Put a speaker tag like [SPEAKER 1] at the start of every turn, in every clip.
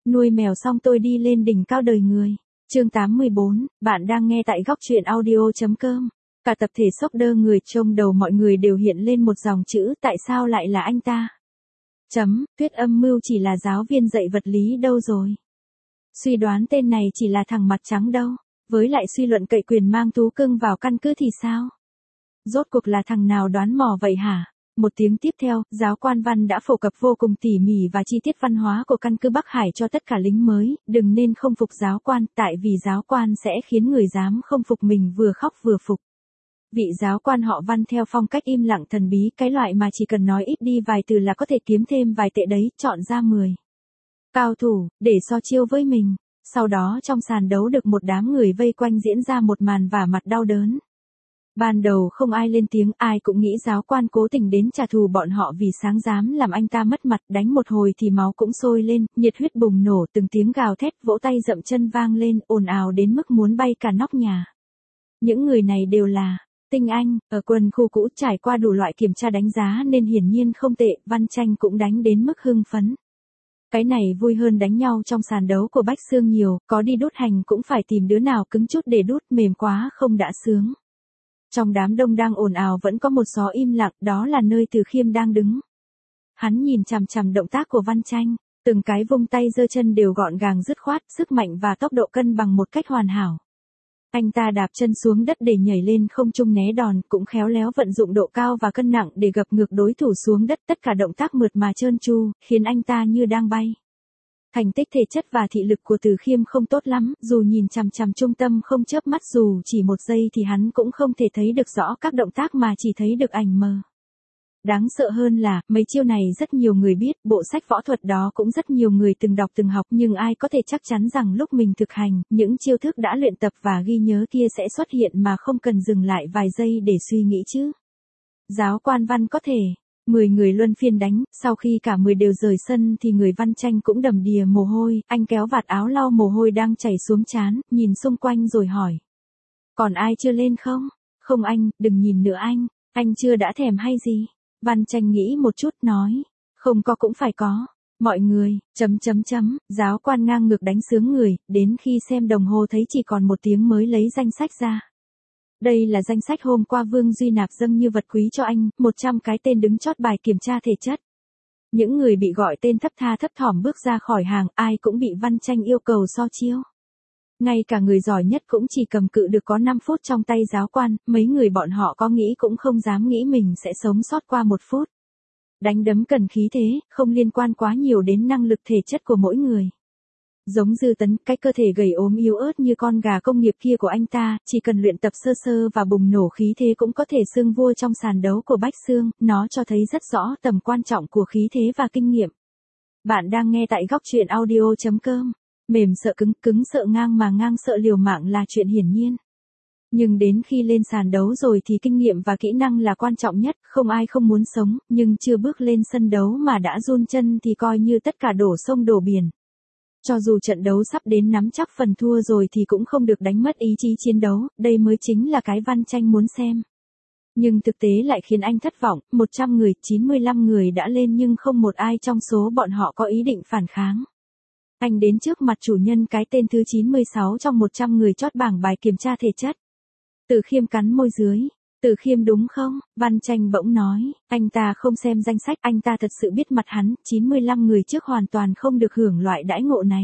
[SPEAKER 1] Nuôi mèo xong tôi đi lên đỉnh cao đời người. Chương 84, bạn đang nghe tại góc truyện audio.com. Cả tập thể sốc đơ người, trong đầu mọi người đều hiện lên một dòng chữ, tại sao lại là anh ta? Tuyết Âm Mưu chỉ là giáo viên dạy vật lý đâu rồi? Suy đoán tên này chỉ là thằng mặt trắng đâu? Với lại suy luận cậy quyền mang thú cưng vào căn cứ thì sao? Rốt cuộc là thằng nào đoán mò vậy hả? Một tiếng tiếp theo, giáo quan Văn đã phổ cập vô cùng tỉ mỉ và chi tiết văn hóa của căn cứ Bắc Hải cho tất cả lính mới, đừng nên không phục giáo quan, tại vì giáo quan sẽ khiến người dám không phục mình vừa khóc vừa phục. Vị giáo quan họ Văn theo phong cách im lặng thần bí, cái loại mà chỉ cần nói ít đi vài từ là có thể kiếm thêm vài tệ đấy, chọn ra 10 cao thủ, để so chiêu với mình. Sau đó trong sàn đấu được một đám người vây quanh diễn ra một màn vả mặt đau đớn. Ban đầu không ai lên tiếng, ai cũng nghĩ giáo quan cố tình đến trả thù bọn họ vì sáng dám làm anh ta mất mặt, đánh một hồi thì máu cũng sôi lên, nhiệt huyết bùng nổ, từng tiếng gào thét, vỗ tay dậm chân vang lên, ồn ào đến mức muốn bay cả nóc nhà. Những người này đều là tinh anh, ở quân khu cũ trải qua đủ loại kiểm tra đánh giá nên hiển nhiên không tệ, Văn Tranh cũng đánh đến mức hưng phấn. Cái này vui hơn đánh nhau trong sàn đấu của Bách Xương nhiều, có đi đút hành cũng phải tìm đứa nào cứng chút để đút, mềm quá không đã sướng. Trong đám đông đang ồn ào vẫn có một xó im lặng, đó là nơi Từ Khiêm đang đứng. Hắn nhìn chằm chằm động tác của Văn Tranh, từng cái vung tay giơ chân đều gọn gàng dứt khoát, sức mạnh và tốc độ cân bằng một cách hoàn hảo. Anh ta đạp chân xuống đất để nhảy lên không trung né đòn, cũng khéo léo vận dụng độ cao và cân nặng để gập ngược đối thủ xuống đất, tất cả động tác mượt mà trơn tru, khiến anh ta như đang bay. Thành tích thể chất và thị lực của Từ Khiêm không tốt lắm, dù nhìn chằm chằm trung tâm không chớp mắt dù chỉ một giây thì hắn cũng không thể thấy được rõ các động tác mà chỉ thấy được ảnh mờ. Đáng sợ hơn là, mấy chiêu này rất nhiều người biết, bộ sách võ thuật đó cũng rất nhiều người từng đọc từng học, nhưng ai có thể chắc chắn rằng lúc mình thực hành, những chiêu thức đã luyện tập và ghi nhớ kia sẽ xuất hiện mà không cần dừng lại vài giây để suy nghĩ chứ. Giáo quan Văn có thể 10 người luân phiên đánh, sau khi cả 10 đều rời sân thì người Văn Tranh cũng đầm đìa mồ hôi, anh kéo vạt áo lau mồ hôi đang chảy xuống trán, nhìn xung quanh rồi hỏi. Còn ai chưa lên không? Không anh, đừng nhìn nữa anh chưa đã thèm hay gì? Văn Tranh nghĩ một chút nói, không có cũng phải có. Mọi người, giáo quan ngang ngược đánh sướng người, đến khi xem đồng hồ thấy chỉ còn 1 tiếng mới lấy danh sách ra. Đây là danh sách hôm qua Vương Duy Nạp dâng như vật quý cho anh, 100 cái tên đứng chót bài kiểm tra thể chất. Những người bị gọi tên thấp tha thấp thỏm bước ra khỏi hàng, ai cũng bị Văn Tranh yêu cầu so chiêu. Ngay cả người giỏi nhất cũng chỉ cầm cự được có 5 phút trong tay giáo quan, mấy người bọn họ có nghĩ cũng không dám nghĩ mình sẽ sống sót qua 1 phút. Đánh đấm cần khí thế, không liên quan quá nhiều đến năng lực thể chất của mỗi người. Giống Dư Tấn, cái cơ thể gầy ốm yếu ớt như con gà công nghiệp kia của anh ta, chỉ cần luyện tập sơ sơ và bùng nổ khí thế cũng có thể xưng vua trong sàn đấu của Bách Xương, nó cho thấy rất rõ tầm quan trọng của khí thế và kinh nghiệm. Bạn đang nghe tại góc truyện audio.com. Mềm sợ cứng, cứng sợ ngang mà ngang sợ liều mạng là chuyện hiển nhiên. Nhưng đến khi lên sàn đấu rồi thì kinh nghiệm và kỹ năng là quan trọng nhất, không ai không muốn sống, nhưng chưa bước lên sân đấu mà đã run chân thì coi như tất cả đổ sông đổ biển. Cho dù trận đấu sắp đến nắm chắc phần thua rồi thì cũng không được đánh mất ý chí chiến đấu, đây mới chính là cái Văn Tranh muốn xem. Nhưng thực tế lại khiến anh thất vọng, 100 người, 95 người đã lên nhưng không một ai trong số bọn họ có ý định phản kháng. Anh đến trước mặt chủ nhân cái tên thứ 96 trong 100 người chót bảng bài kiểm tra thể chất. Từ Khiêm cắn môi dưới. Từ Khiêm đúng không? Văn Tranh bỗng nói, anh ta không xem danh sách, anh ta thật sự biết mặt hắn, 95 người trước hoàn toàn không được hưởng loại đãi ngộ này.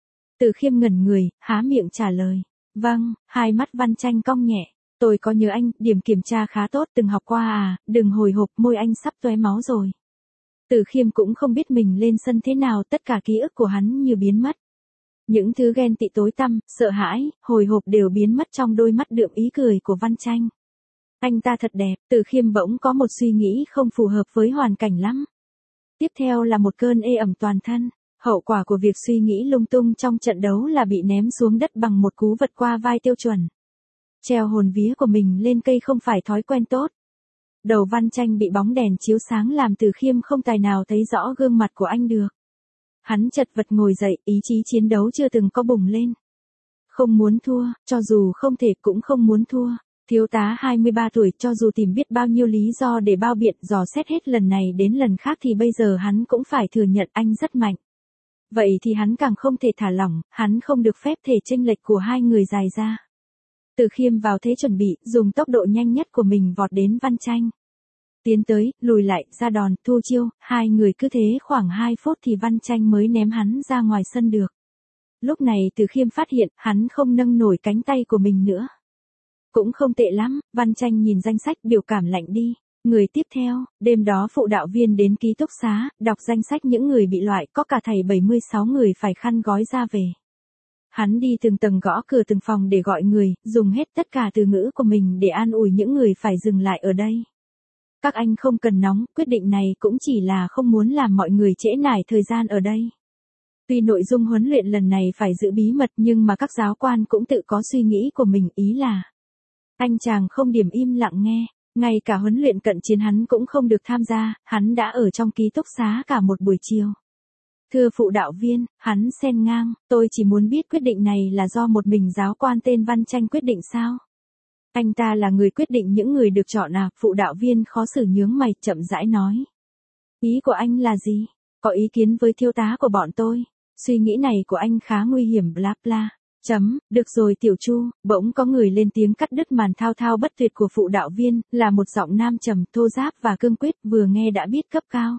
[SPEAKER 1] Từ Khiêm ngẩn người, há miệng trả lời. Vâng, hai mắt Văn Tranh cong nhẹ. Tôi có nhớ anh, điểm kiểm tra khá tốt, từng học qua à, đừng hồi hộp, môi anh sắp tóe máu rồi. Từ Khiêm cũng không biết mình lên sân thế nào, tất cả ký ức của hắn như biến mất. Những thứ ghen tị tối tăm, sợ hãi, hồi hộp đều biến mất trong đôi mắt đượm ý cười của Văn Tranh. Anh ta thật đẹp, Từ Khiêm bỗng có một suy nghĩ không phù hợp với hoàn cảnh lắm. Tiếp theo là một cơn ê ẩm toàn thân. Hậu quả của việc suy nghĩ lung tung trong trận đấu là bị ném xuống đất bằng một cú vật qua vai tiêu chuẩn. Treo hồn vía của mình lên cây không phải thói quen tốt. Đầu Văn Tranh bị bóng đèn chiếu sáng làm Từ Khiêm không tài nào thấy rõ gương mặt của anh được. Hắn chật vật ngồi dậy, ý chí chiến đấu chưa từng có bùng lên. Không muốn thua, cho dù không thể cũng không muốn thua. Thiếu tá 23 tuổi cho dù tìm biết bao nhiêu lý do để bao biện dò xét hết lần này đến lần khác thì bây giờ hắn cũng phải thừa nhận anh rất mạnh. Vậy thì hắn càng không thể thả lỏng, hắn không được phép thể chênh lệch của hai người dài ra. Từ Khiêm vào thế chuẩn bị, dùng tốc độ nhanh nhất của mình vọt đến Văn Tranh. Tiến tới, lùi lại, ra đòn, thu chiêu, hai người cứ thế khoảng 2 phút thì Văn Tranh mới ném hắn ra ngoài sân được. Lúc này Từ Khiêm phát hiện, hắn không nâng nổi cánh tay của mình nữa. Cũng không tệ lắm, Văn Tranh nhìn danh sách biểu cảm lạnh đi. Người tiếp theo, đêm đó phụ đạo viên đến ký túc xá, đọc danh sách những người bị loại, có cả thầy 76 người phải khăn gói ra về. Hắn đi từng tầng gõ cửa từng phòng để gọi người, dùng hết tất cả từ ngữ của mình để an ủi những người phải dừng lại ở đây. Các anh không cần nóng, quyết định này cũng chỉ là không muốn làm mọi người trễ nải thời gian ở đây. Tuy nội dung huấn luyện lần này phải giữ bí mật nhưng mà các giáo quan cũng tự có suy nghĩ của mình, ý là anh chàng không điểm im lặng nghe, ngay cả huấn luyện cận chiến hắn cũng không được tham gia, hắn đã ở trong ký túc xá cả một buổi chiều. Thưa phụ đạo viên, hắn xen ngang, tôi chỉ muốn biết quyết định này là do một mình giáo quan tên Văn Tranh quyết định sao? Anh ta là người quyết định những người được chọn à? Phụ đạo viên khó xử nhướng mày, chậm rãi nói. Ý của anh là gì? Có ý kiến với thiếu tá của bọn tôi. Suy nghĩ này của anh khá nguy hiểm bla bla. Được rồi Tiểu Chu, bỗng có người lên tiếng cắt đứt màn thao thao bất tuyệt của phụ đạo viên, là một giọng nam trầm, thô ráp và cương quyết, vừa nghe đã biết cấp cao.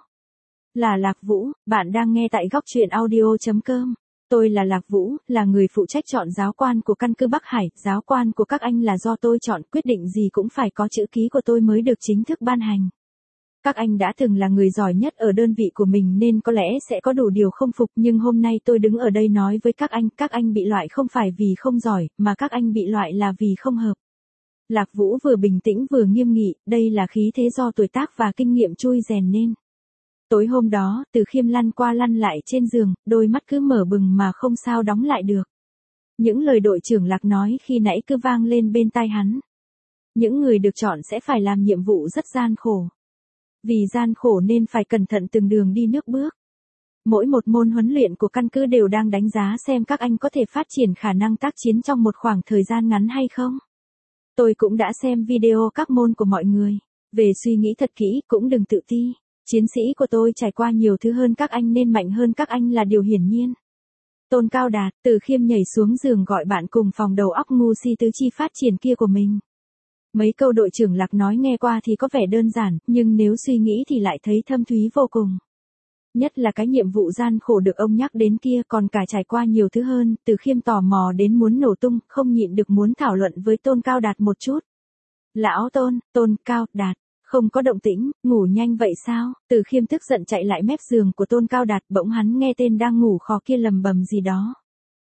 [SPEAKER 1] Là Lạc Vũ, bạn đang nghe tại góc truyện audio.com. Tôi là Lạc Vũ, là người phụ trách chọn giáo quan của căn cứ Bắc Hải, giáo quan của các anh là do tôi chọn, quyết định gì cũng phải có chữ ký của tôi mới được chính thức ban hành. Các anh đã từng là người giỏi nhất ở đơn vị của mình nên có lẽ sẽ có đủ điều không phục, nhưng hôm nay tôi đứng ở đây nói với các anh bị loại không phải vì không giỏi, mà các anh bị loại là vì không hợp. Lạc Vũ vừa bình tĩnh vừa nghiêm nghị, đây là khí thế do tuổi tác và kinh nghiệm chui rèn nên. Tối hôm đó, Từ Khiêm lăn qua lăn lại trên giường, đôi mắt cứ mở bừng mà không sao đóng lại được. Những lời đội trưởng Lạc nói khi nãy cứ vang lên bên tai hắn. Những người được chọn sẽ phải làm nhiệm vụ rất gian khổ. Vì gian khổ nên phải cẩn thận từng đường đi nước bước. Mỗi một môn huấn luyện của căn cứ đều đang đánh giá xem các anh có thể phát triển khả năng tác chiến trong một khoảng thời gian ngắn hay không. Tôi cũng đã xem video các môn của mọi người. Về suy nghĩ thật kỹ, cũng đừng tự ti. Chiến sĩ của tôi trải qua nhiều thứ hơn các anh nên mạnh hơn các anh là điều hiển nhiên. Tôn Cao Đạt, Từ Khiêm nhảy xuống giường gọi bạn cùng phòng đầu óc ngu si tứ chi phát triển kia của mình. Mấy câu đội trưởng Lạc nói nghe qua thì có vẻ đơn giản, nhưng nếu suy nghĩ thì lại thấy thâm thúy vô cùng. Nhất là cái nhiệm vụ gian khổ được ông nhắc đến kia còn cả trải qua nhiều thứ hơn, Từ Khiêm tò mò đến muốn nổ tung, không nhịn được muốn thảo luận với Tôn Cao Đạt một chút. Lão Tôn Cao Đạt, không có động tĩnh, ngủ nhanh vậy sao? Từ Khiêm tức giận chạy lại mép giường của Tôn Cao Đạt, bỗng hắn nghe tên đang ngủ khò kia lầm bầm gì đó.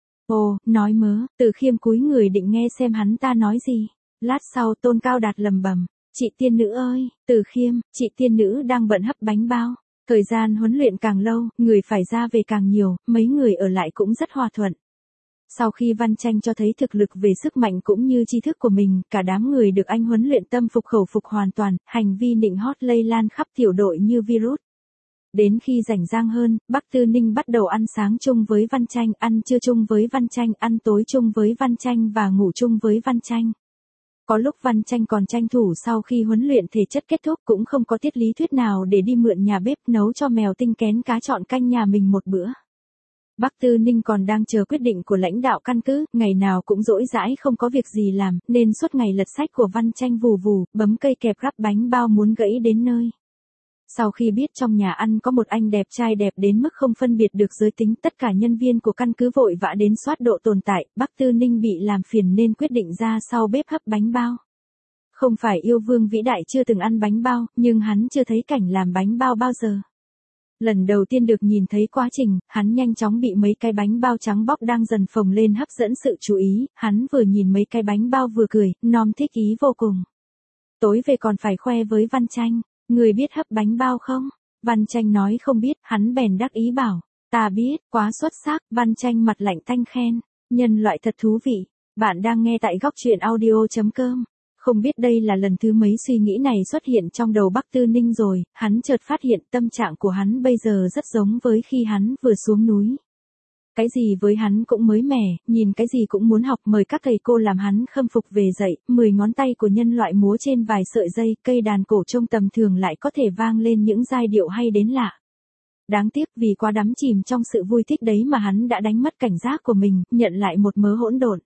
[SPEAKER 1] Ồ, nói mớ, Từ Khiêm cúi người định nghe xem hắn ta nói gì. Lát sau Tôn Cao Đạt lầm bầm, chị tiên nữ ơi, Từ Khiêm, chị tiên nữ đang bận hấp bánh bao. Thời gian huấn luyện càng lâu, người phải ra về càng nhiều, mấy người ở lại cũng rất hòa thuận. Sau khi Văn Tranh cho thấy thực lực về sức mạnh cũng như tri thức của mình, cả đám người được anh huấn luyện tâm phục khẩu phục hoàn toàn, hành vi nịnh hót lây lan khắp tiểu đội như virus. Đến khi rảnh rang hơn, Bắc Tư Ninh bắt đầu ăn sáng chung với Văn Tranh, ăn trưa chung với Văn Tranh, ăn tối chung với Văn Tranh và ngủ chung với Văn Tranh. Có lúc Văn Tranh còn tranh thủ sau khi huấn luyện thể chất kết thúc cũng không có tiết lý thuyết nào để đi mượn nhà bếp nấu cho mèo tinh kén cá chọn canh nhà mình một bữa. Bắc Tư Ninh còn đang chờ quyết định của lãnh đạo căn cứ, ngày nào cũng rỗi rãi không có việc gì làm, nên suốt ngày lật sách của Văn Tranh vù vù, bấm cây kẹp gắp bánh bao muốn gãy đến nơi. Sau khi biết trong nhà ăn có một anh đẹp trai đẹp đến mức không phân biệt được giới tính, tất cả nhân viên của căn cứ vội vã đến soát độ tồn tại, Bắc Tư Ninh bị làm phiền nên quyết định ra sau bếp hấp bánh bao. Không phải yêu vương vĩ đại chưa từng ăn bánh bao, nhưng hắn chưa thấy cảnh làm bánh bao bao giờ. Lần đầu tiên được nhìn thấy quá trình, hắn nhanh chóng bị mấy cái bánh bao trắng bóc đang dần phồng lên hấp dẫn sự chú ý, hắn vừa nhìn mấy cái bánh bao vừa cười, nom thích ý vô cùng. Tối về còn phải khoe với Văn Tranh, người biết hấp bánh bao không? Văn Tranh nói không biết, hắn bèn đắc ý bảo, ta biết, quá xuất sắc, Văn Tranh mặt lạnh tanh khen, nhân loại thật thú vị. Bạn đang nghe tại góc truyện audio.com. Không biết đây là lần thứ mấy suy nghĩ này xuất hiện trong đầu Bắc Tư Ninh rồi, hắn chợt phát hiện tâm trạng của hắn bây giờ rất giống với khi hắn vừa xuống núi. Cái gì với hắn cũng mới mẻ, nhìn cái gì cũng muốn học, mời các thầy cô làm hắn khâm phục về dạy, 10 ngón tay của nhân loại múa trên vài sợi dây, cây đàn cổ trông tầm thường lại có thể vang lên những giai điệu hay đến lạ. Đáng tiếc vì quá đắm chìm trong sự vui thích đấy mà hắn đã đánh mất cảnh giác của mình, nhận lại một mớ hỗn độn.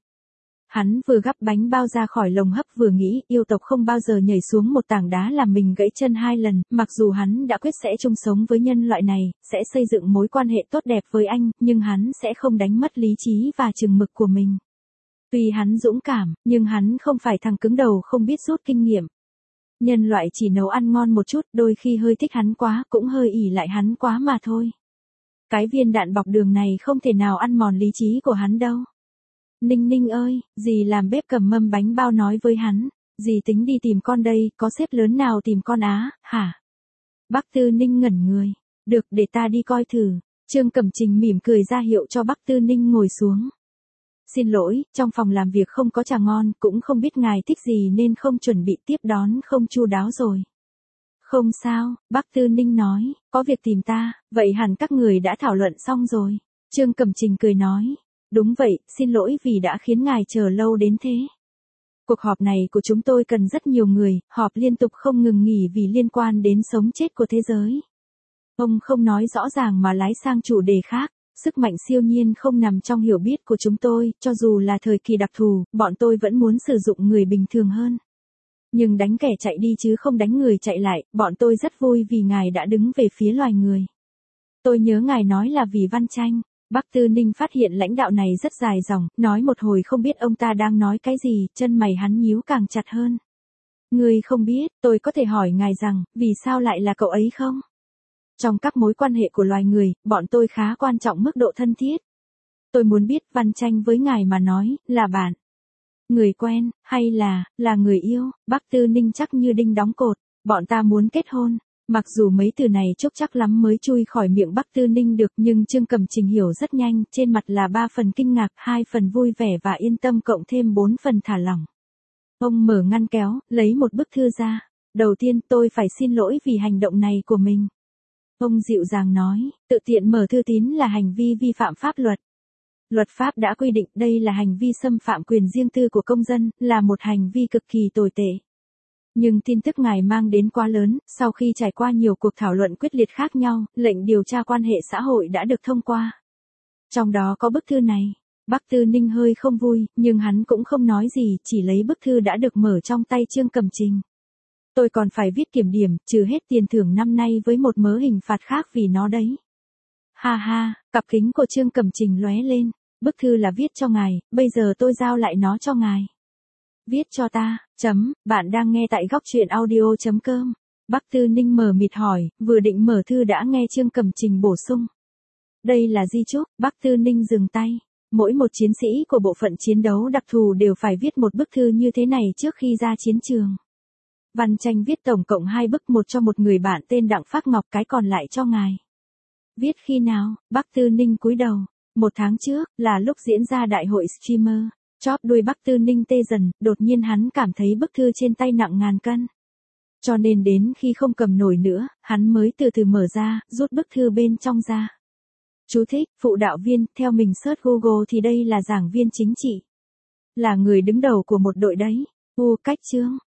[SPEAKER 1] Hắn vừa gắp bánh bao ra khỏi lồng hấp vừa nghĩ yêu tộc không bao giờ nhảy xuống một tảng đá làm mình gãy chân 2 lần, mặc dù hắn đã quyết sẽ chung sống với nhân loại này, sẽ xây dựng mối quan hệ tốt đẹp với anh, nhưng hắn sẽ không đánh mất lý trí và chừng mực của mình. Tuy hắn dũng cảm, nhưng hắn không phải thằng cứng đầu không biết rút kinh nghiệm. Nhân loại chỉ nấu ăn ngon một chút, đôi khi hơi thích hắn quá, cũng hơi ỷ lại hắn quá mà thôi. Cái viên đạn bọc đường này không thể nào ăn mòn lý trí của hắn đâu. Ninh Ninh ơi, dì làm bếp cầm mâm bánh bao nói với hắn, dì tính đi tìm con đây, có sếp lớn nào tìm con á, hả? Bác Tư Ninh ngẩn người, được để ta đi coi thử. Trương Cẩm Trình mỉm cười ra hiệu cho bác Tư Ninh ngồi xuống. Xin lỗi, trong phòng làm việc không có trà ngon, cũng không biết ngài thích gì nên không chuẩn bị tiếp đón không chu đáo rồi. Không sao, bác Tư Ninh nói, có việc tìm ta, vậy hẳn các người đã thảo luận xong rồi. Trương Cẩm Trình cười nói. Đúng vậy, xin lỗi vì đã khiến ngài chờ lâu đến thế. Cuộc họp này của chúng tôi cần rất nhiều người, họp liên tục không ngừng nghỉ vì liên quan đến sống chết của thế giới. Ông không nói rõ ràng mà lái sang chủ đề khác, sức mạnh siêu nhiên không nằm trong hiểu biết của chúng tôi, cho dù là thời kỳ đặc thù, bọn tôi vẫn muốn sử dụng người bình thường hơn. Nhưng đánh kẻ chạy đi chứ không đánh người chạy lại, bọn tôi rất vui vì ngài đã đứng về phía loài người. Tôi nhớ ngài nói là vì Văn Tranh. Bác Tư Ninh phát hiện lãnh đạo này rất dài dòng, nói một hồi không biết ông ta đang nói cái gì, chân mày hắn nhíu càng chặt hơn. Ngươi không biết, tôi có thể hỏi ngài rằng, vì sao lại là cậu ấy không? Trong các mối quan hệ của loài người, bọn tôi khá quan trọng mức độ thân thiết. Tôi muốn biết Văn Tranh với ngài mà nói, là bạn, người quen, hay là người yêu? Bác Tư Ninh chắc như đinh đóng cột, bọn ta muốn kết hôn. Mặc dù mấy từ này chốc chắc lắm mới chui khỏi miệng Bác Tư Ninh được nhưng Trương Cẩm Trình hiểu rất nhanh, trên mặt là 3 phần kinh ngạc, 2 phần vui vẻ và yên tâm cộng thêm 4 phần thả lỏng. Ông mở ngăn kéo, lấy một bức thư ra. Đầu tiên tôi phải xin lỗi vì hành động này của mình. Ông dịu dàng nói, tự tiện mở thư tín là hành vi vi phạm pháp luật. Luật pháp đã quy định đây là hành vi xâm phạm quyền riêng tư của công dân, là một hành vi cực kỳ tồi tệ. Nhưng tin tức ngài mang đến quá lớn, sau khi trải qua nhiều cuộc thảo luận quyết liệt khác nhau, lệnh điều tra quan hệ xã hội đã được thông qua. Trong đó có bức thư này. Bác Tư Ninh hơi không vui, nhưng hắn cũng không nói gì, chỉ lấy bức thư đã được mở trong tay Trương Cẩm Trình. Tôi còn phải viết kiểm điểm, trừ hết tiền thưởng năm nay với một mớ hình phạt khác vì nó đấy. Ha ha, cặp kính của Trương Cẩm Trình lóe lên. Bức thư là viết cho ngài, bây giờ tôi giao lại nó cho ngài. Viết cho ta, bạn đang nghe tại góc truyện audio.com. Bác Tư Ninh mờ mịt hỏi, vừa định mở thư đã nghe Trương Cẩm Trình bổ sung. Đây là di chúc, Bác Tư Ninh dừng tay. Mỗi một chiến sĩ của bộ phận chiến đấu đặc thù đều phải viết một bức thư như thế này trước khi ra chiến trường. Văn Tranh viết tổng cộng 2 bức, một cho một người bạn tên Đặng Phác Ngọc, cái còn lại cho ngài. Viết khi nào? Bác Tư Ninh cúi đầu. 1 tháng trước, là lúc diễn ra đại hội streamer. Chóp đuôi Bác Tư Ninh tê dần, đột nhiên hắn cảm thấy bức thư trên tay nặng ngàn cân. Cho nên đến khi không cầm nổi nữa, hắn mới từ từ mở ra, rút bức thư bên trong ra. Chú thích, phụ đạo viên, theo mình search Google thì đây là giảng viên chính trị. Là người đứng đầu của một đội đấy. Cách chương.